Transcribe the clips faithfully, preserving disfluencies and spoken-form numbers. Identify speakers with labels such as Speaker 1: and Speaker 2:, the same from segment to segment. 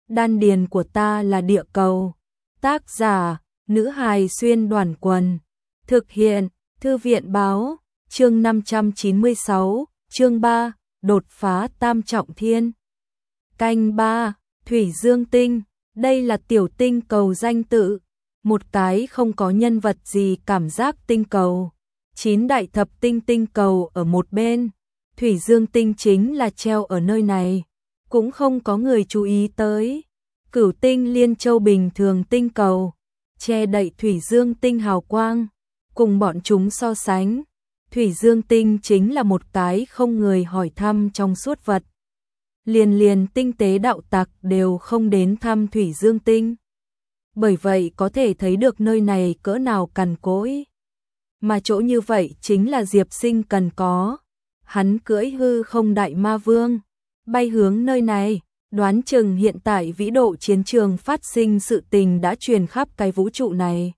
Speaker 1: Đan điền của ta là địa cầu. Tác giả, nữ hài xuyên đoàn quần. Thực hiện, Thư viện báo, chương năm trăm chín mươi sáu, chương ba, đột phá tam trọng thiên. Canh ba, Thủy Dương Tinh, đây là tiểu tinh cầu danh tự, một cái không có nhân vật gì cảm giác tinh cầu. Chín đại thập tinh tinh cầu ở một bên, Thủy Dương Tinh chính là treo ở nơi này, cũng không có người chú ý tới. Cửu tinh Liên Châu bình thường tinh cầu, che đậy Thủy Dương Tinh hào quang, cùng bọn chúng so sánh, Thủy Dương Tinh chính là một cái không người hỏi thăm trong suốt vật. Liền liền tinh tế đạo tặc đều không đến thăm Thủy Dương Tinh. Bởi vậy có thể thấy được nơi này cỡ nào cằn cỗi. Mà chỗ như vậy chính là Diệp Sinh cần có. Hắn cưỡi hư không đại ma vương, bay hướng nơi này, đoán chừng hiện tại vĩ độ chiến trường phát sinh sự tình đã truyền khắp cái vũ trụ này.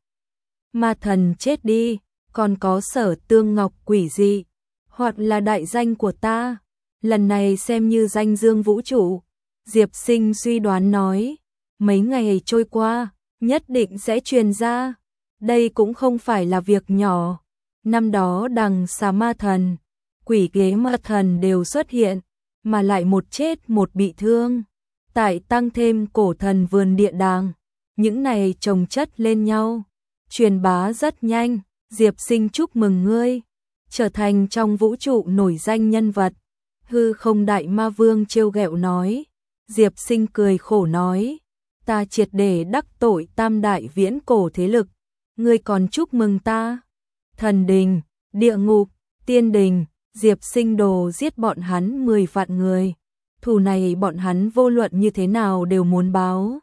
Speaker 1: Ma thần chết đi, còn có Sở Tương Ngọc quỷ dị, hoặc là đại danh của ta, lần này xem như danh dương vũ trụ. Diệp Sinh suy đoán nói, mấy ngày trôi qua, nhất định sẽ truyền ra. Đây cũng không phải là việc nhỏ. Năm đó đằng xà ma thần, quỷ ghế ma thần đều xuất hiện, mà lại một chết một bị thương. Tại tăng thêm cổ thần vườn địa đàng, những này chồng chất lên nhau, truyền bá rất nhanh. Diệp Sinh chúc mừng ngươi, trở thành trong vũ trụ nổi danh nhân vật. Hư không đại ma vương trêu ghẹo nói. Diệp Sinh cười khổ nói, ta triệt để đắc tội tam đại viễn cổ thế lực, ngươi còn chúc mừng ta. Thần đình, địa ngục, tiên đình, Diệp Sinh đồ giết bọn hắn mười vạn người. Thù này bọn hắn vô luận như thế nào đều muốn báo.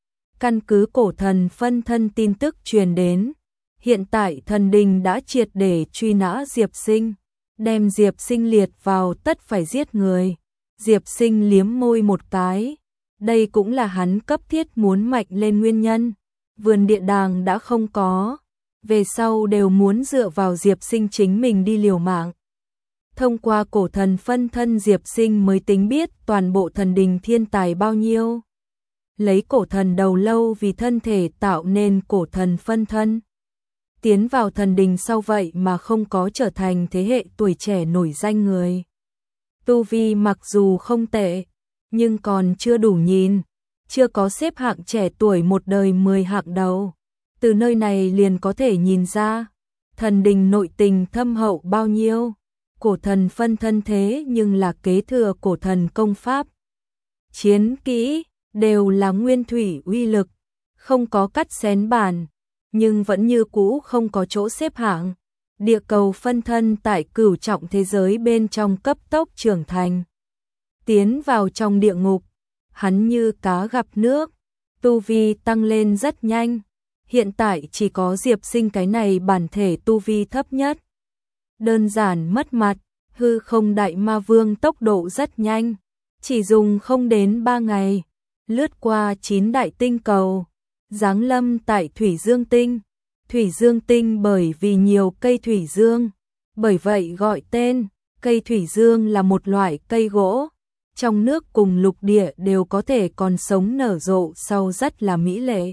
Speaker 1: Căn cứ cổ thần phân thân tin tức truyền đến, hiện tại thần đình đã triệt để truy nã Diệp Sinh, đem Diệp Sinh liệt vào tất phải giết người. Diệp Sinh liếm môi một cái, đây cũng là hắn cấp thiết muốn mạnh lên nguyên nhân. Vườn địa đàng đã không có, về sau đều muốn dựa vào Diệp Sinh chính mình đi liều mạng. Thông qua cổ thần phân thân Diệp Sinh mới tính biết toàn bộ thần đình thiên tài bao nhiêu. Lấy cổ thần đầu lâu vì thân thể tạo nên cổ thần phân thân. Tiến vào thần đình sau vậy mà không có trở thành thế hệ tuổi trẻ nổi danh người. Tu vi mặc dù không tệ, nhưng còn chưa đủ nhìn, chưa có xếp hạng trẻ tuổi một đời mười hạng đầu. Từ nơi này liền có thể nhìn ra, thần đình nội tình thâm hậu bao nhiêu. Cổ thần phân thân thế nhưng là kế thừa cổ thần công pháp. Chiến kỹ đều là nguyên thủy uy lực, không có cắt xén bản, nhưng vẫn như cũ không có chỗ xếp hạng. Địa cầu phân thân tại cửu trọng thế giới bên trong cấp tốc trưởng thành. Tiến vào trong địa ngục, hắn như cá gặp nước, tu vi tăng lên rất nhanh. Hiện tại chỉ có Diệp Sinh cái này bản thể tu vi thấp nhất. Đơn giản mất mặt, hư không đại ma vương tốc độ rất nhanh, chỉ dùng không đến ba ngày, lướt qua chín đại tinh cầu, giáng lâm tại Thủy Dương Tinh. Thủy Dương Tinh bởi vì nhiều cây thủy dương, bởi vậy gọi tên. Cây thủy dương là một loại cây gỗ, trong nước cùng lục địa đều có thể còn sống nở rộ sau rất là mỹ lệ.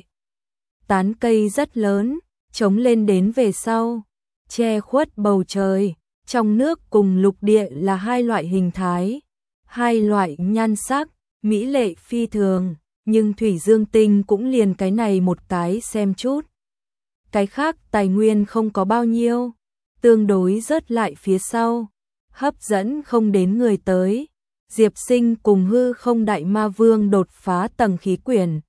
Speaker 1: Tán cây rất lớn, chống lên đến về sau, che khuất bầu trời. Trong nước cùng lục địa là hai loại hình thái, hai loại nhan sắc, mỹ lệ phi thường, nhưng Thủy Dương Tinh cũng liền cái này một cái xem chút. Cái khác tài nguyên không có bao nhiêu, tương đối rớt lại phía sau, hấp dẫn không đến người tới. Diệp Sinh cùng hư không đại ma vương đột phá tầng khí quyển.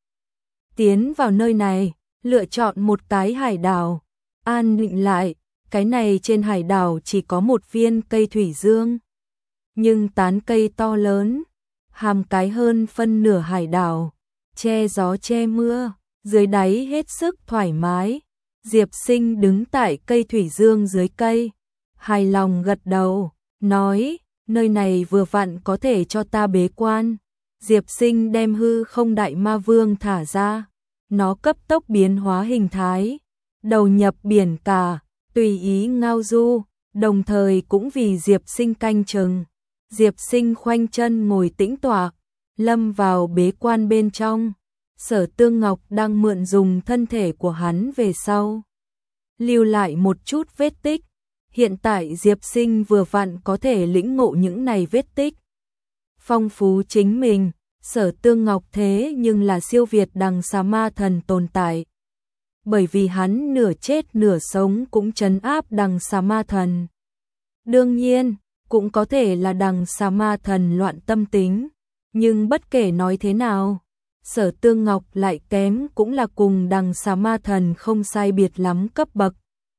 Speaker 1: Tiến vào nơi này, lựa chọn một cái hải đảo, an định lại. Cái này trên hải đảo chỉ có một viên cây thủy dương, nhưng tán cây to lớn, hàm cái hơn phân nửa hải đảo, che gió che mưa, dưới đáy hết sức thoải mái. Diệp Sinh đứng tại cây thủy dương dưới cây, hài lòng gật đầu, nói, nơi này vừa vặn có thể cho ta bế quan. Diệp Sinh đem hư không đại ma vương thả ra, nó cấp tốc biến hóa hình thái, đầu nhập biển cả, tùy ý ngao du, đồng thời cũng vì Diệp Sinh canh chừng. Diệp Sinh khoanh chân ngồi tĩnh tọa, lâm vào bế quan bên trong. Sở Tương Ngọc đang mượn dùng thân thể của hắn về sau, lưu lại một chút vết tích. Hiện tại Diệp Sinh vừa vặn có thể lĩnh ngộ những này vết tích, phong phú chính mình. Sở Tương Ngọc thế nhưng là siêu việt đằng xà ma thần tồn tại, bởi vì hắn nửa chết nửa sống cũng trấn áp đằng xà ma thần. Đương nhiên, cũng có thể là đằng xà ma thần loạn tâm tính, nhưng bất kể nói thế nào, Sở Tương Ngọc lại kém cũng là cùng đằng xà ma thần không sai biệt lắm cấp bậc.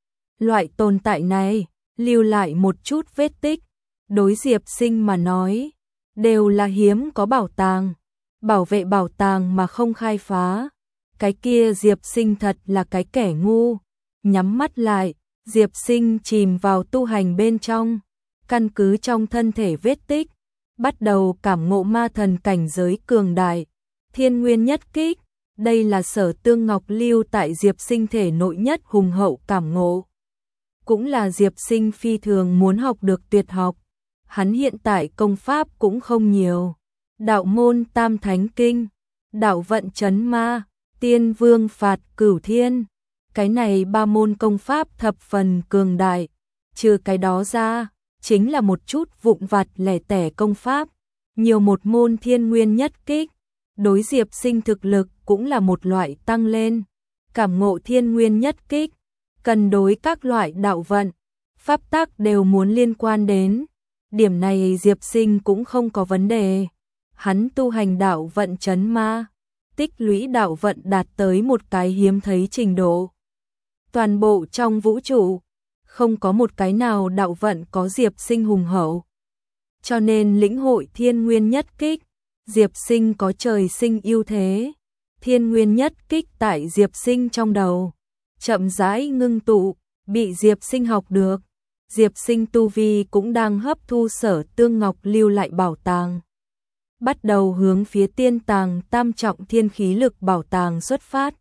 Speaker 1: Loại tồn tại này, lưu lại một chút vết tích, đối Diệp Sinh mà nói, đều là hiếm có bảo tàng. Bảo vệ bảo tàng mà không khai phá, cái kia Diệp Sinh thật là cái kẻ ngu. Nhắm mắt lại, Diệp Sinh chìm vào tu hành bên trong, căn cứ trong thân thể vết tích, bắt đầu cảm ngộ ma thần cảnh giới cường đại. Thiên Nguyên Nhất Kích, đây là Sở Tương Ngọc lưu tại Diệp Sinh thể nội nhất hùng hậu cảm ngộ, cũng là Diệp Sinh phi thường muốn học được tuyệt học. Hắn hiện tại công pháp cũng không nhiều. Đạo môn Tam Thánh Kinh, đạo vận trấn ma, tiên vương phạt cửu thiên. Cái này ba môn công pháp thập phần cường đại. Trừ cái đó ra, chính là một chút vụn vặt lẻ tẻ công pháp. Nhiều một môn Thiên Nguyên Nhất Kích, đối Diệp Sinh thực lực cũng là một loại tăng lên. Cảm ngộ Thiên Nguyên Nhất Kích, cần đối các loại đạo vận, pháp tắc đều muốn liên quan đến. Điểm này Diệp Sinh cũng không có vấn đề. Hắn tu hành đạo vận trấn ma, tích lũy đạo vận đạt tới một cái hiếm thấy trình độ. Toàn bộ trong vũ trụ, không có một cái nào đạo vận có Diệp Sinh hùng hậu. Cho nên lĩnh hội Thiên Nguyên Nhất Kích, Diệp Sinh có trời sinh ưu thế. Thiên Nguyên Nhất Kích tại Diệp Sinh trong đầu, chậm rãi ngưng tụ, bị Diệp Sinh học được. Diệp Sinh tu vi cũng đang hấp thu Sở Tương Ngọc lưu lại bảo tàng, bắt đầu hướng phía tiên tàng tam trọng thiên khí lực bảo tàng xuất phát.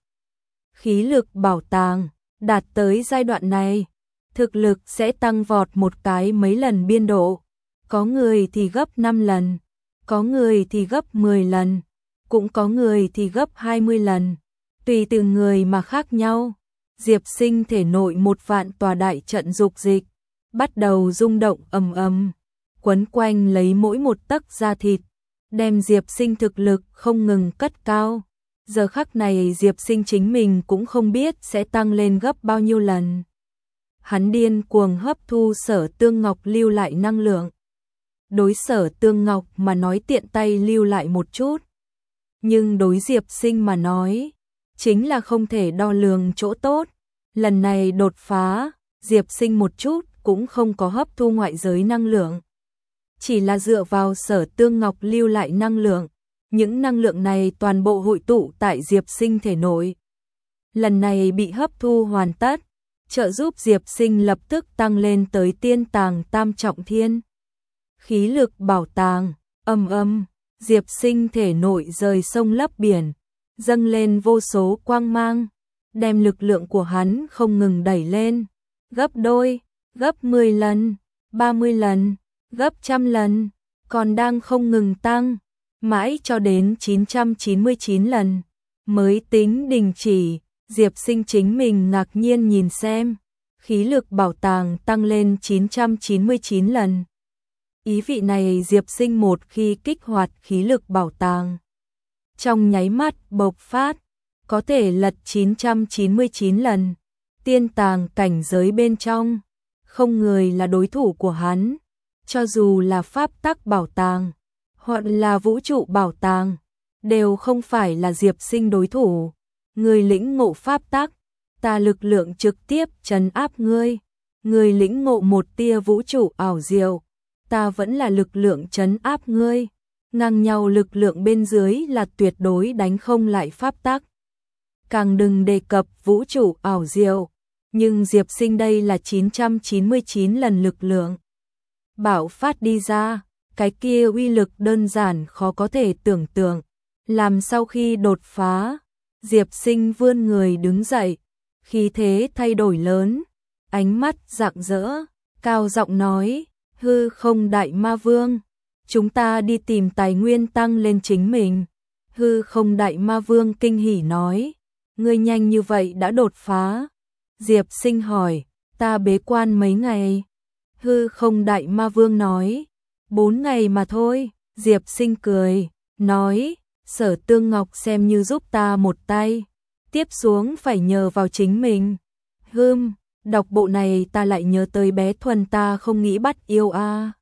Speaker 1: Khí lực bảo tàng đạt tới giai đoạn này, thực lực sẽ tăng vọt một cái mấy lần biên độ. Có người thì gấp năm lần, có người thì gấp mười lần, cũng có người thì gấp hai mươi lần, tùy từng người mà khác nhau. Diệp Sinh thể nội một vạn tòa đại trận dục dịch bắt đầu rung động ầm ầm, quấn quanh lấy mỗi một tấc da thịt, đem Diệp Sinh thực lực không ngừng cất cao. Giờ khắc này Diệp Sinh chính mình cũng không biết sẽ tăng lên gấp bao nhiêu lần. Hắn điên cuồng hấp thu Sở Tương Ngọc lưu lại năng lượng. Đối Sở Tương Ngọc mà nói tiện tay lưu lại một chút, nhưng đối Diệp Sinh mà nói, chính là không thể đo lường chỗ tốt. Lần này đột phá, Diệp Sinh một chút cũng không có hấp thu ngoại giới năng lượng, chỉ là dựa vào Sở Tương Ngọc lưu lại năng lượng. Những năng lượng này toàn bộ hội tụ tại Diệp Sinh thể nội. Lần này bị hấp thu hoàn tất, trợ giúp Diệp Sinh lập tức tăng lên tới tiên tàng tam trọng thiên. Khí lực bảo tàng, âm âm, Diệp Sinh thể nội rời sông lấp biển, dâng lên vô số quang mang, đem lực lượng của hắn không ngừng đẩy lên, gấp đôi, gấp mười lần, ba mươi lần, gấp trăm lần, còn đang không ngừng tăng, mãi cho đến chín trăm chín mươi chín lần, mới tính đình chỉ. Diệp Sinh chính mình ngạc nhiên nhìn xem, khí lực bảo tàng tăng lên chín trăm chín mươi chín lần. Ý vị này Diệp Sinh một khi kích hoạt khí lực bảo tàng, trong nháy mắt bộc phát, có thể lật chín trăm chín mươi chín lần. Tiên tàng cảnh giới bên trong, không người là đối thủ của hắn, cho dù là pháp tắc bảo tàng, hoặc là vũ trụ bảo tàng, đều không phải là Diệp Sinh đối thủ. Người lĩnh ngộ pháp tắc, ta lực lượng trực tiếp trấn áp ngươi. Người lĩnh ngộ một tia vũ trụ ảo diệu, ta vẫn là lực lượng trấn áp ngươi. Ngang nhau lực lượng bên dưới là tuyệt đối đánh không lại pháp tắc. Càng đừng đề cập vũ trụ ảo diệu, nhưng Diệp Sinh đây là chín trăm chín mươi chín lần lực lượng bạo phát đi ra, cái kia uy lực đơn giản khó có thể tưởng tượng. Làm sau khi đột phá, Diệp Sinh vươn người đứng dậy, khí thế thay đổi lớn, ánh mắt rạng rỡ, cao giọng nói: hư không đại ma vương, chúng ta đi tìm tài nguyên tăng lên chính mình. Hư không đại ma vương kinh hỉ nói, ngươi nhanh như vậy đã đột phá. Diệp Sinh hỏi, ta bế quan mấy ngày? Hư không đại ma vương nói, bốn ngày mà thôi. Diệp Sinh cười, nói, Sở Tương Ngọc xem như giúp ta một tay, tiếp xuống phải nhờ vào chính mình. Hừm, đọc bộ này ta lại nhớ tới bé Thuần ta không nghĩ bắt yêu a. À.